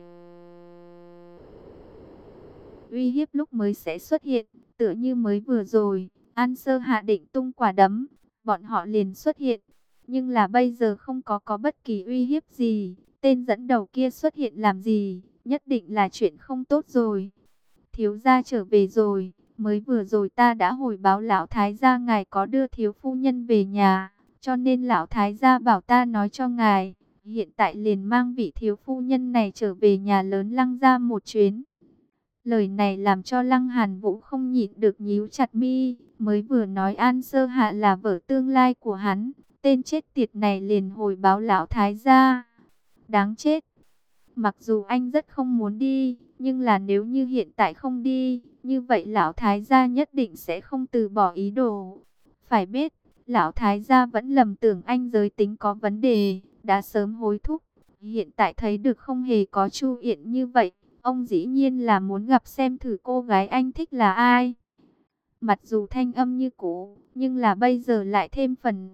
uy hiếp lúc mới sẽ xuất hiện, tựa như mới vừa rồi, An Sơ Hạ định tung quả đấm, bọn họ liền xuất hiện. Nhưng là bây giờ không có bất kỳ uy hiếp gì, tên dẫn đầu kia xuất hiện làm gì, nhất định là chuyện không tốt rồi. Thiếu gia trở về rồi, mới vừa rồi ta đã hồi báo lão thái gia ngài có đưa thiếu phu nhân về nhà, cho nên lão thái gia bảo ta nói cho ngài, hiện tại liền mang vị thiếu phu nhân này trở về nhà lớn Lăng gia một chuyến. Lời này làm cho Lăng Hàn Vũ không nhịn được nhíu chặt mi, mới vừa nói An Sơ Hạ là vợ tương lai của hắn, tên chết tiệt này liền hồi báo lão thái gia. Đáng chết. Mặc dù anh rất không muốn đi, nhưng là nếu như hiện tại không đi, như vậy lão thái gia nhất định sẽ không từ bỏ ý đồ. Phải biết, lão thái gia vẫn lầm tưởng anh giới tính có vấn đề, đã sớm hối thúc. Hiện tại thấy được không hề có Chu Yện như vậy, ông dĩ nhiên là muốn gặp xem thử cô gái anh thích là ai. Mặc dù thanh âm như cũ, nhưng là bây giờ lại thêm phần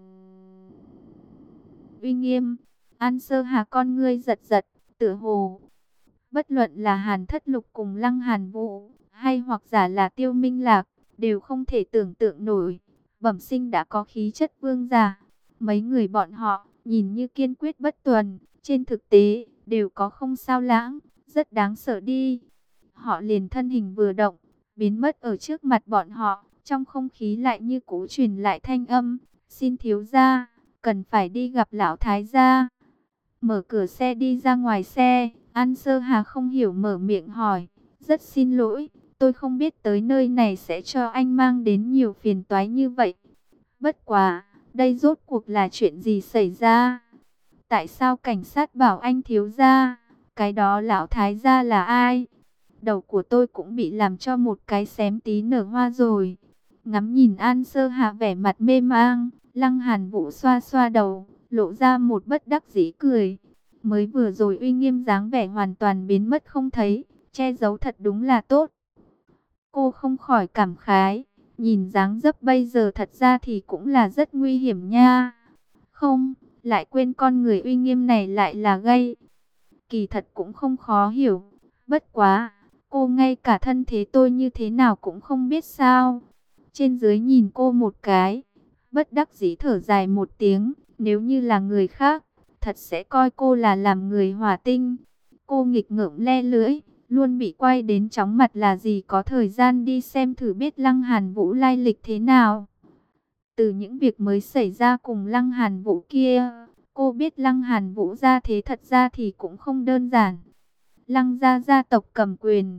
uy nghiêm. An Sơ Hà con ngươi giật giật, tựa hồ bất luận là Hàn Thất Lục cùng Lăng Hàn Vũ, hay hoặc giả là Tiêu Minh Lạc, đều không thể tưởng tượng nổi, bẩm sinh đã có khí chất vương giả. Mấy người bọn họ, nhìn như kiên quyết bất tuần, trên thực tế, đều có không sao lãng, rất đáng sợ đi. Họ liền thân hình vừa động, biến mất ở trước mặt bọn họ, trong không khí lại như cũ truyền lại thanh âm, xin thiếu gia, cần phải đi gặp lão thái gia. Mở cửa xe đi ra ngoài xe, An Sơ Hà không hiểu mở miệng hỏi, rất xin lỗi, tôi không biết tới nơi này sẽ cho anh mang đến nhiều phiền toái như vậy. Bất quá, đây rốt cuộc là chuyện gì xảy ra? Tại sao cảnh sát bảo anh thiếu gia? Cái đó lão thái gia là ai? Đầu của tôi cũng bị làm cho một cái xém tí nở hoa rồi. Ngắm nhìn An Sơ Hạ vẻ mặt mê mang, Lăng Hàn Vũ xoa xoa đầu, lộ ra một bất đắc dĩ cười. Mới vừa rồi uy nghiêm dáng vẻ hoàn toàn biến mất không thấy, che giấu thật đúng là tốt. Cô không khỏi cảm khái, nhìn dáng dấp bây giờ thật ra thì cũng là rất nguy hiểm nha. Không, lại quên con người uy nghiêm này lại là gay. Kỳ thật cũng không khó hiểu, bất quá, cô ngay cả thân thế tôi như thế nào cũng không biết sao. Trên dưới nhìn cô một cái, bất đắc dĩ thở dài một tiếng, nếu như là người khác, thật sẽ coi cô là làm người hỏa tinh. Cô nghịch ngợm le lưỡi, luôn bị quay đến chóng mặt là gì có thời gian đi xem thử biết Lăng Hàn Vũ lai lịch thế nào. Từ những việc mới xảy ra cùng Lăng Hàn Vũ kia, cô biết Lăng Hàn Vũ ra thế thật ra thì cũng không đơn giản. Lăng gia gia tộc cầm quyền,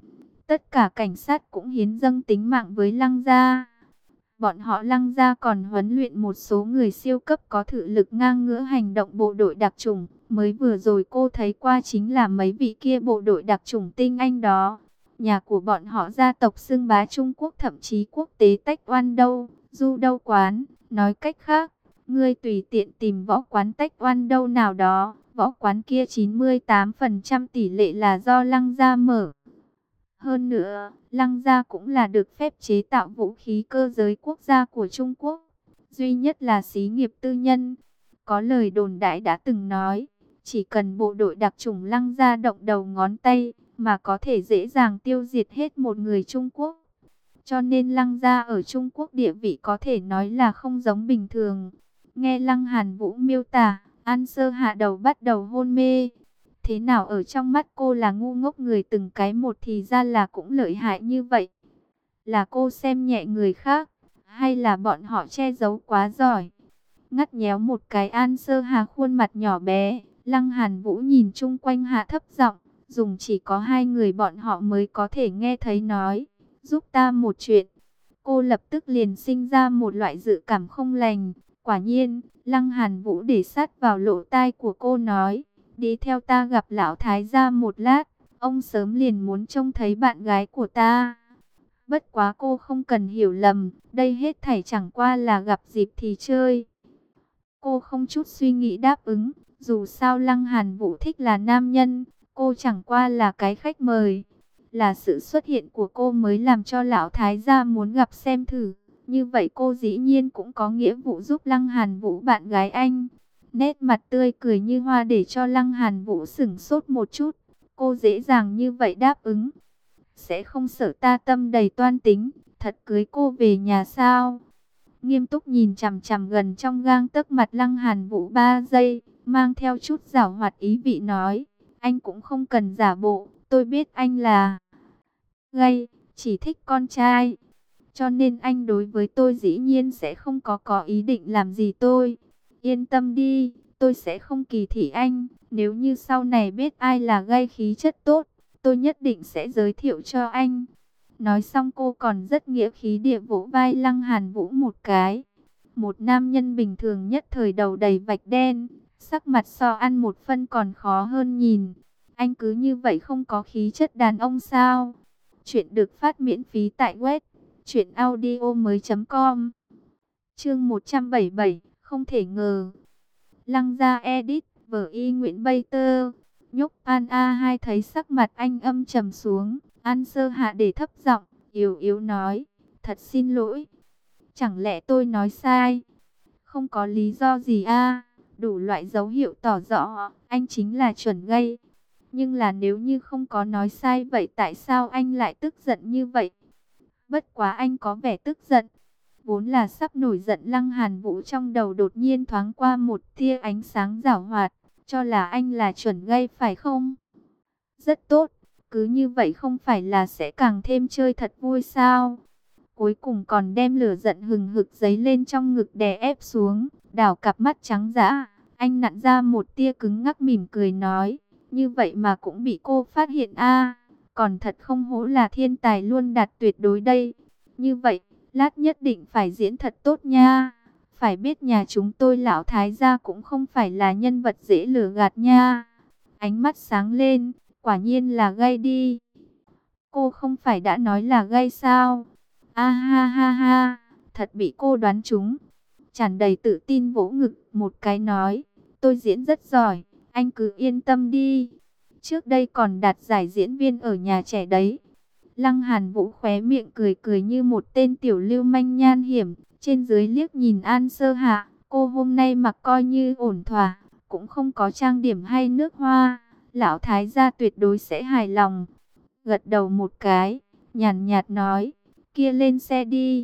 Tất cả cảnh sát cũng hiến dâng tính mạng với Lăng gia. Bọn họ Lăng gia còn huấn luyện một số người siêu cấp có thực lực ngang ngửa hành động bộ đội đặc chủng. Mới vừa rồi cô thấy qua chính là mấy vị kia bộ đội đặc chủng tinh anh đó. Nhà của bọn họ gia tộc xưng bá Trung Quốc, thậm chí quốc tế Taekwondo, judo quán. Nói cách khác, ngươi tùy tiện tìm võ quán Taekwondo nào đó, võ quán kia 98% tỷ lệ là do Lăng gia mở. Hơn nữa, Lăng gia cũng là được phép chế tạo vũ khí cơ giới quốc gia của Trung Quốc. Duy nhất là xí nghiệp tư nhân. Có lời đồn đại đã từng nói, chỉ cần bộ đội đặc chủng Lăng gia động đầu ngón tay, mà có thể dễ dàng tiêu diệt hết một người Trung Quốc. Cho nên Lăng gia ở Trung Quốc địa vị có thể nói là không giống bình thường. Nghe Lăng Hàn Vũ miêu tả, An Sơ hạ đầu bắt đầu hôn mê. Thế nào ở trong mắt cô là ngu ngốc người từng cái một thì ra là cũng lợi hại như vậy? Là cô xem nhẹ người khác, hay là bọn họ che giấu quá giỏi? Ngắt nhéo một cái An Sơ Hà khuôn mặt nhỏ bé, Lăng Hàn Vũ nhìn chung quanh hạ thấp giọng, dùng chỉ có hai người bọn họ mới có thể nghe thấy nói, giúp ta một chuyện. Cô lập tức liền sinh ra một loại dự cảm không lành. Quả nhiên, Lăng Hàn Vũ để sát vào lỗ tai của cô nói, đi theo ta gặp lão thái gia một lát, ông sớm liền muốn trông thấy bạn gái của ta. Bất quá cô không cần hiểu lầm, đây hết thảy chẳng qua là gặp dịp thì chơi. Cô không chút suy nghĩ đáp ứng, dù sao Lăng Hàn Vũ thích là nam nhân, cô chẳng qua là cái khách mời. Là sự xuất hiện của cô mới làm cho lão thái gia muốn gặp xem thử. Như vậy cô dĩ nhiên cũng có nghĩa vụ giúp Lăng Hàn Vũ bạn gái anh. Nét mặt tươi cười như hoa để cho Lăng Hàn Vũ sửng sốt một chút. Cô dễ dàng như vậy đáp ứng. Sẽ không sợ ta tâm đầy toan tính, thật cưới cô về nhà sao? Nghiêm túc nhìn chằm chằm gần trong gang tấc mặt Lăng Hàn Vũ 3 giây, mang theo chút giảo hoạt ý vị nói, anh cũng không cần giả bộ, tôi biết anh là gay, chỉ thích con trai. Cho nên anh đối với tôi dĩ nhiên sẽ không có ý định làm gì tôi. Yên tâm đi, tôi sẽ không kỳ thị anh. Nếu như sau này biết ai là gay khí chất tốt, tôi nhất định sẽ giới thiệu cho anh. Nói xong cô còn rất nghĩa khí địa vỗ vai Lăng Hàn Vũ một cái. Một nam nhân bình thường nhất thời đầu đầy vạch đen, sắc mặt so ăn một phân còn khó hơn nhìn. Anh cứ như vậy không có khí chất đàn ông sao? Chuyện được phát miễn phí tại web truyệnaudiomoi.com. Chương 177, không thể ngờ. Lăng gia edit, vở y Nguyễn Bay Tơ. Nhúc An A2 thấy sắc mặt anh âm trầm xuống, An Sơ Hạ để thấp giọng, yếu yếu nói, thật xin lỗi. Chẳng lẽ tôi nói sai? Không có lý do gì a? Đủ loại dấu hiệu tỏ rõ anh chính là chuẩn gay. Nhưng là nếu như không có nói sai vậy tại sao anh lại tức giận như vậy? Bất quá anh có vẻ tức giận. Vốn là sắp nổi giận Lăng Hàn Vũ trong đầu đột nhiên thoáng qua một tia ánh sáng giảo hoạt. Cho là anh là chuẩn gay phải không? Rất tốt. Cứ như vậy không phải là sẽ càng thêm chơi thật vui sao? Cuối cùng còn đem lửa giận hừng hực dấy lên trong ngực đè ép xuống. Đảo cặp mắt trắng dã. Anh nặn ra một tia cứng ngắc mỉm cười nói. Như vậy mà cũng bị cô phát hiện a, còn thật không hổ là thiên tài luôn đạt tuyệt đối đây. Như vậy, lát nhất định phải diễn thật tốt nha. Phải biết nhà chúng tôi lão thái gia cũng không phải là nhân vật dễ lừa gạt nha. Ánh mắt sáng lên, quả nhiên là gay đi. Cô không phải đã nói là gay sao? A ha ha ha, thật bị cô đoán trúng. Tràn đầy tự tin vỗ ngực một cái nói, tôi diễn rất giỏi, anh cứ yên tâm đi. Trước đây còn đạt giải diễn viên ở nhà trẻ đấy. Lăng Hàn Vũ khóe miệng cười cười như một tên tiểu lưu manh nhan hiểm. Trên dưới liếc nhìn An Sơ Hạ. Cô hôm nay mặc coi như ổn thỏa, cũng không có trang điểm hay nước hoa. Lão thái gia tuyệt đối sẽ hài lòng. Gật đầu một cái, nhàn nhạt nói, kia lên xe đi.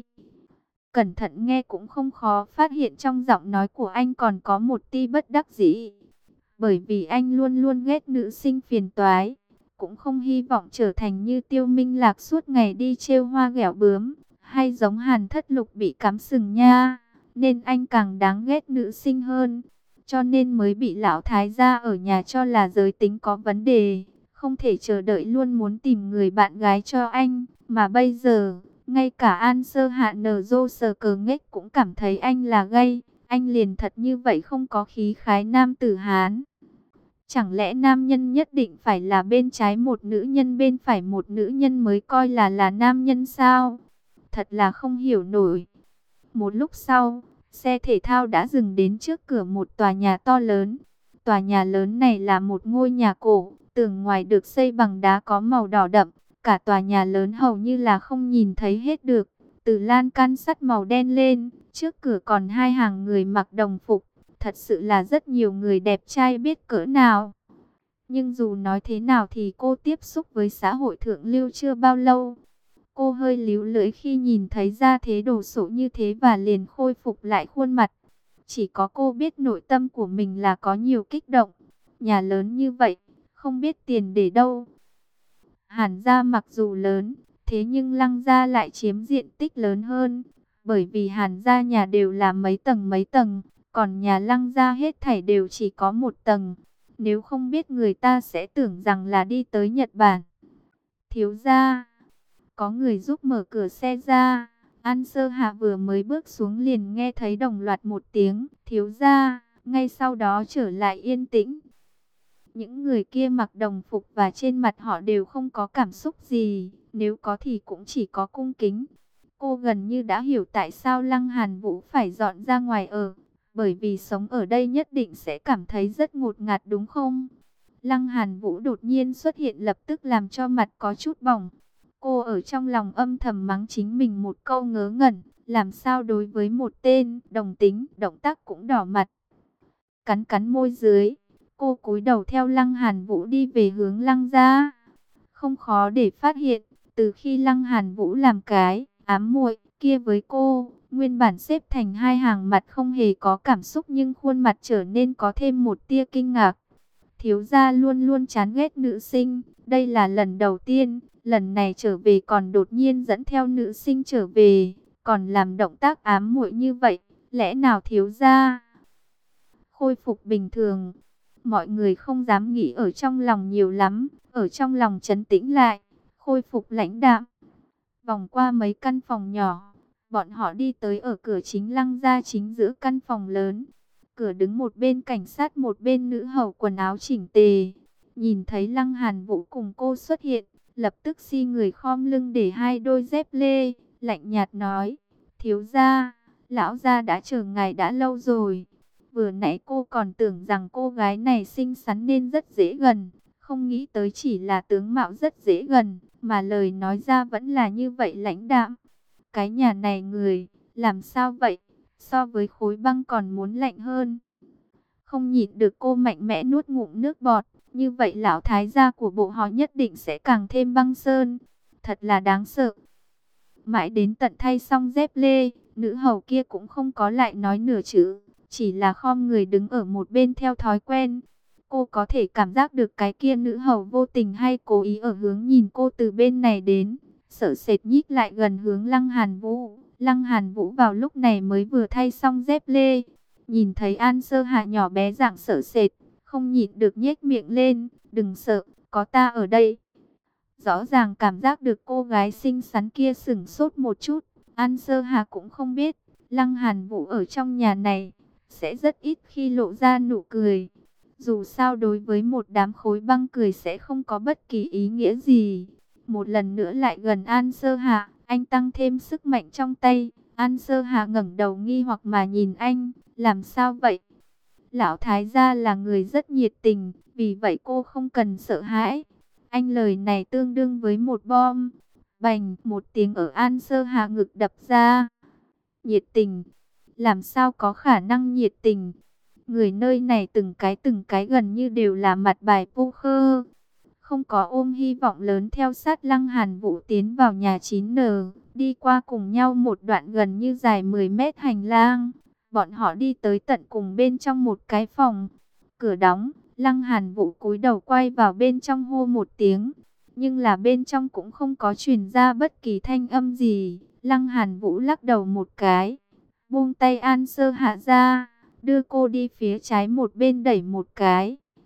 Cẩn thận nghe cũng không khó phát hiện trong giọng nói của anh còn có một tia bất đắc dĩ. Bởi vì anh luôn luôn ghét nữ sinh phiền toái, cũng không hy vọng trở thành như Tiêu Minh Lạc suốt ngày đi trêu hoa ghẹo bướm, hay giống Hàn Thất Lục bị cắm sừng nha, nên anh càng đáng ghét nữ sinh hơn, cho nên mới bị lão thái gia ở nhà cho là giới tính có vấn đề, không thể chờ đợi, luôn muốn tìm người bạn gái cho anh. Mà bây giờ, ngay cả An Sơ Hạ nở rô sờ cờ nghếch cũng cảm thấy anh là gay. Anh liền thật như vậy không có khí khái nam tử Hán. Chẳng lẽ nam nhân nhất định phải là bên trái một nữ nhân, bên phải một nữ nhân mới coi là nam nhân sao? Thật là không hiểu nổi. Một lúc sau, xe thể thao đã dừng đến trước cửa một tòa nhà to lớn. Tòa nhà lớn này là một ngôi nhà cổ, tường ngoài được xây bằng đá có màu đỏ đậm. Cả tòa nhà lớn hầu như là không nhìn thấy hết được. Từ lan can sắt màu đen lên, trước cửa còn hai hàng người mặc đồng phục. Thật sự là rất nhiều người đẹp trai biết cỡ nào. Nhưng dù nói thế nào thì cô tiếp xúc với xã hội thượng lưu chưa bao lâu. Cô hơi líu lưỡi khi nhìn thấy ra thế đồ sộ như thế và liền khôi phục lại khuôn mặt. Chỉ có cô biết nội tâm của mình là có nhiều kích động. Nhà lớn như vậy, không biết tiền để đâu. Hàn gia mặc dù lớn, thế nhưng Lăng gia lại chiếm diện tích lớn hơn. Bởi vì Hàn gia nhà đều là mấy tầng, còn nhà Lăng gia hết thảy đều chỉ có một tầng. Nếu không biết người ta sẽ tưởng rằng là đi tới Nhật Bản. Thiếu gia, có người giúp mở cửa xe ra. An Sơ Hạ vừa mới bước xuống liền nghe thấy đồng loạt một tiếng thiếu gia, ngay sau đó trở lại yên tĩnh. Những người kia mặc đồng phục và trên mặt họ đều không có cảm xúc gì, nếu có thì cũng chỉ có cung kính. Cô gần như đã hiểu tại sao Lăng Hàn Vũ phải dọn ra ngoài ở, bởi vì sống ở đây nhất định sẽ cảm thấy rất ngột ngạt đúng không? Lăng Hàn Vũ đột nhiên xuất hiện lập tức làm cho mặt có chút bỏng. Cô ở trong lòng âm thầm mắng chính mình một câu ngớ ngẩn, làm sao đối với một tên đồng tính, động tác cũng đỏ mặt. Cắn cắn môi dưới, cô cúi đầu theo Lăng Hàn Vũ đi về hướng Lăng gia. Không khó để phát hiện, từ khi Lăng Hàn Vũ làm cái ám muội kia với cô, nguyên bản xếp thành hai hàng mặt không hề có cảm xúc nhưng khuôn mặt trở nên có thêm một tia kinh ngạc. Thiếu gia luôn luôn chán ghét nữ sinh, đây là lần đầu tiên, lần này trở về còn đột nhiên dẫn theo nữ sinh trở về, còn làm động tác ám muội như vậy, lẽ nào thiếu gia khôi phục bình thường? Mọi người không dám nghĩ ở trong lòng nhiều lắm, ở trong lòng trấn tĩnh lại, khôi phục lãnh đạm. Vòng qua mấy căn phòng nhỏ, bọn họ đi tới ở cửa chính Lăng gia, chính giữa căn phòng lớn. Cửa đứng một bên cảnh sát, một bên nữ hầu quần áo chỉnh tề. Nhìn thấy Lăng Hàn Vũ cùng cô xuất hiện, lập tức si người khom lưng để hai đôi dép lê, lạnh nhạt nói: thiếu gia, lão gia đã chờ ngài đã lâu rồi. Vừa nãy cô còn tưởng rằng cô gái này xinh xắn nên rất dễ gần, không nghĩ tới chỉ là tướng mạo rất dễ gần, mà lời nói ra vẫn là như vậy lãnh đạm. Cái nhà này người, làm sao vậy? So với khối băng còn muốn lạnh hơn. Không nhịn được cô mạnh mẽ nuốt ngụm nước bọt. Như vậy lão thái gia của bộ họ nhất định sẽ càng thêm băng sơn. Thật là đáng sợ. Mãi đến tận thay xong dép lê, nữ hầu kia cũng không có lại nói nửa chữ. Chỉ là khom người đứng ở một bên theo thói quen. Cô có thể cảm giác được cái kia nữ hầu vô tình hay cố ý ở hướng nhìn cô từ bên này đến. Sợ sệt nhích lại gần hướng Lăng Hàn Vũ. Lăng Hàn Vũ vào lúc này mới vừa thay xong dép lê. Nhìn thấy An Sơ Hạ nhỏ bé dạng sợ sệt, không nhịn được nhếch miệng lên. Đừng sợ, có ta ở đây. Rõ ràng cảm giác được cô gái xinh xắn kia sửng sốt một chút. An Sơ Hạ cũng không biết, Lăng Hàn Vũ ở trong nhà này sẽ rất ít khi lộ ra nụ cười. Dù sao đối với một đám khối băng cười sẽ không có bất kỳ ý nghĩa gì. Một lần nữa lại gần An Sơ Hạ, anh tăng thêm sức mạnh trong tay. An Sơ Hạ ngẩng đầu nghi hoặc mà nhìn anh, làm sao vậy? Lão thái gia là người rất nhiệt tình, vì vậy cô không cần sợ hãi. Anh lời này tương đương với một bom. Bành, một tiếng ở An Sơ Hạ ngực đập ra. Nhiệt tình? Làm sao có khả năng nhiệt tình? Người nơi này từng cái gần như đều là mặt bài poker. Không có ôm hy vọng lớn theo sát Lăng Hàn Vũ tiến vào nhà 9N, đi qua cùng nhau một đoạn gần như dài 10 mét hành lang. Bọn họ đi tới tận cùng bên trong một cái phòng. Cửa đóng, Lăng Hàn Vũ cúi đầu quay vào bên trong hô một tiếng. Nhưng là bên trong cũng không có truyền ra bất kỳ thanh âm gì. Lăng Hàn Vũ lắc đầu một cái, buông tay An Sơ Hạ ra, đưa cô đi phía trái một bên đẩy một cái.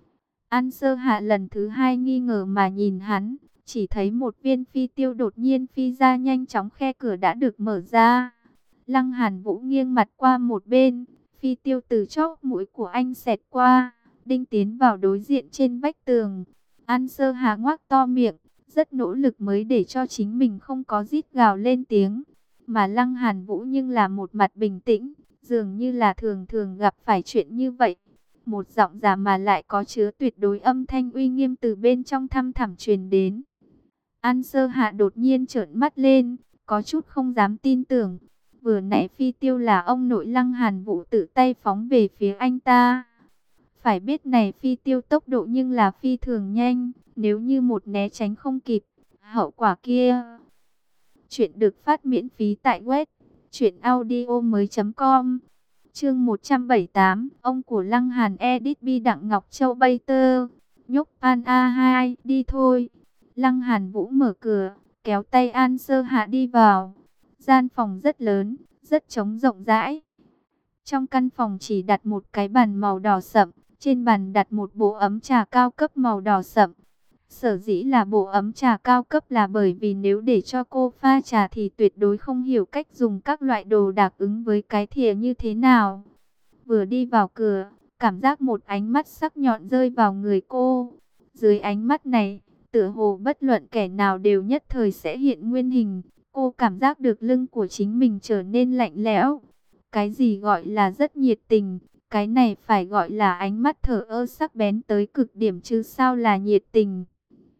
An Sơ Hạ lần thứ hai nghi ngờ mà nhìn hắn, chỉ thấy một viên phi tiêu đột nhiên phi ra, nhanh chóng khe cửa đã được mở ra. Lăng Hàn Vũ nghiêng mặt qua một bên, phi tiêu từ chóp mũi của anh xẹt qua, đinh tiến vào đối diện trên vách tường. An Sơ Hạ ngoác to miệng, rất nỗ lực mới để cho chính mình không có rít gào lên tiếng. Mà Lăng Hàn Vũ nhưng là một mặt bình tĩnh, dường như là thường thường gặp phải chuyện như vậy. Một giọng già mà lại có chứa tuyệt đối âm thanh uy nghiêm từ bên trong thăm thẳm truyền đến. An Sơ Hạ đột nhiên trợn mắt lên, có chút không dám tin tưởng. Vừa nãy phi tiêu là ông nội Lăng Hàn Vũ tự tay phóng về phía anh ta. Phải biết này phi tiêu tốc độ nhưng là phi thường nhanh, nếu như một né tránh không kịp, hậu quả kia. Chuyện được phát miễn phí tại web truyệnaudiomoi.com. Chương 178, ông của Lăng Hàn edit bi Đặng Ngọc Châu bay tơ. Nhúc An A2, đi thôi. Lăng Hàn Vũ mở cửa, kéo tay An Sơ Hạ đi vào. Gian phòng rất lớn, rất trống rộng rãi. Trong căn phòng chỉ đặt một cái bàn màu đỏ sậm, trên bàn đặt một bộ ấm trà cao cấp màu đỏ sậm. Sở dĩ là bộ ấm trà cao cấp là bởi vì nếu để cho cô pha trà thì tuyệt đối không hiểu cách dùng các loại đồ đạc ứng với cái thìa như thế nào. Vừa đi vào cửa, cảm giác một ánh mắt sắc nhọn rơi vào người cô. Dưới ánh mắt này, tựa hồ bất luận kẻ nào đều nhất thời sẽ hiện nguyên hình. Cô cảm giác được lưng của chính mình trở nên lạnh lẽo. Cái gì gọi là rất nhiệt tình, cái này phải gọi là ánh mắt thờ ơ sắc bén tới cực điểm chứ sao là nhiệt tình.